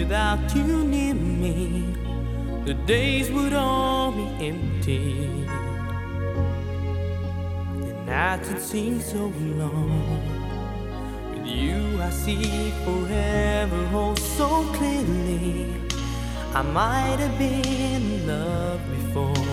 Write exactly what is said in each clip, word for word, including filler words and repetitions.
without you near me, the days would all be empty. The nights would seem so long. With you I see forever oh so clearly. I might have been in love before,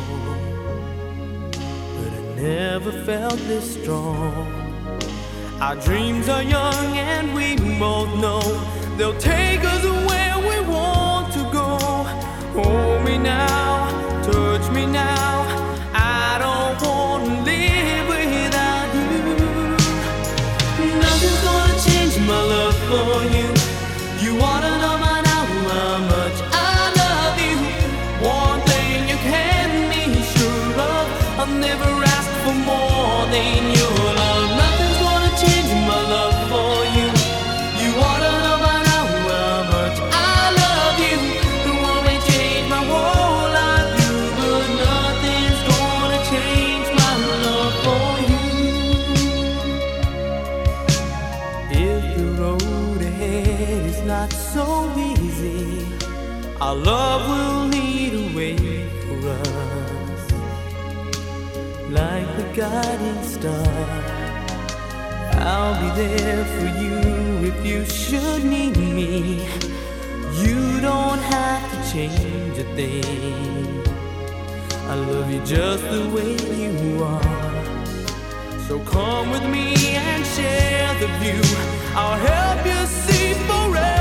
but I never felt this strong. Our dreams are young and we both know they'll take us where we want to go. Hold me now, touch me now, I don't want to live without you. Nothing's gonna change my love for you. You wanna know by now how much I love you. One thing you can be sure of, I'll never ask for more than your love. Nothing's gonna change my love for you. You wanna know by now how much I love you. It won't change my whole life, you, but nothing's gonna change my love for you. If the road ahead is not so easy, our love will lead a way for us, like the guiding star. I'll be there for you if you should need me. You don't have to change a thing. I love you just the way you are. So come with me and share the view. I'll help you see forever.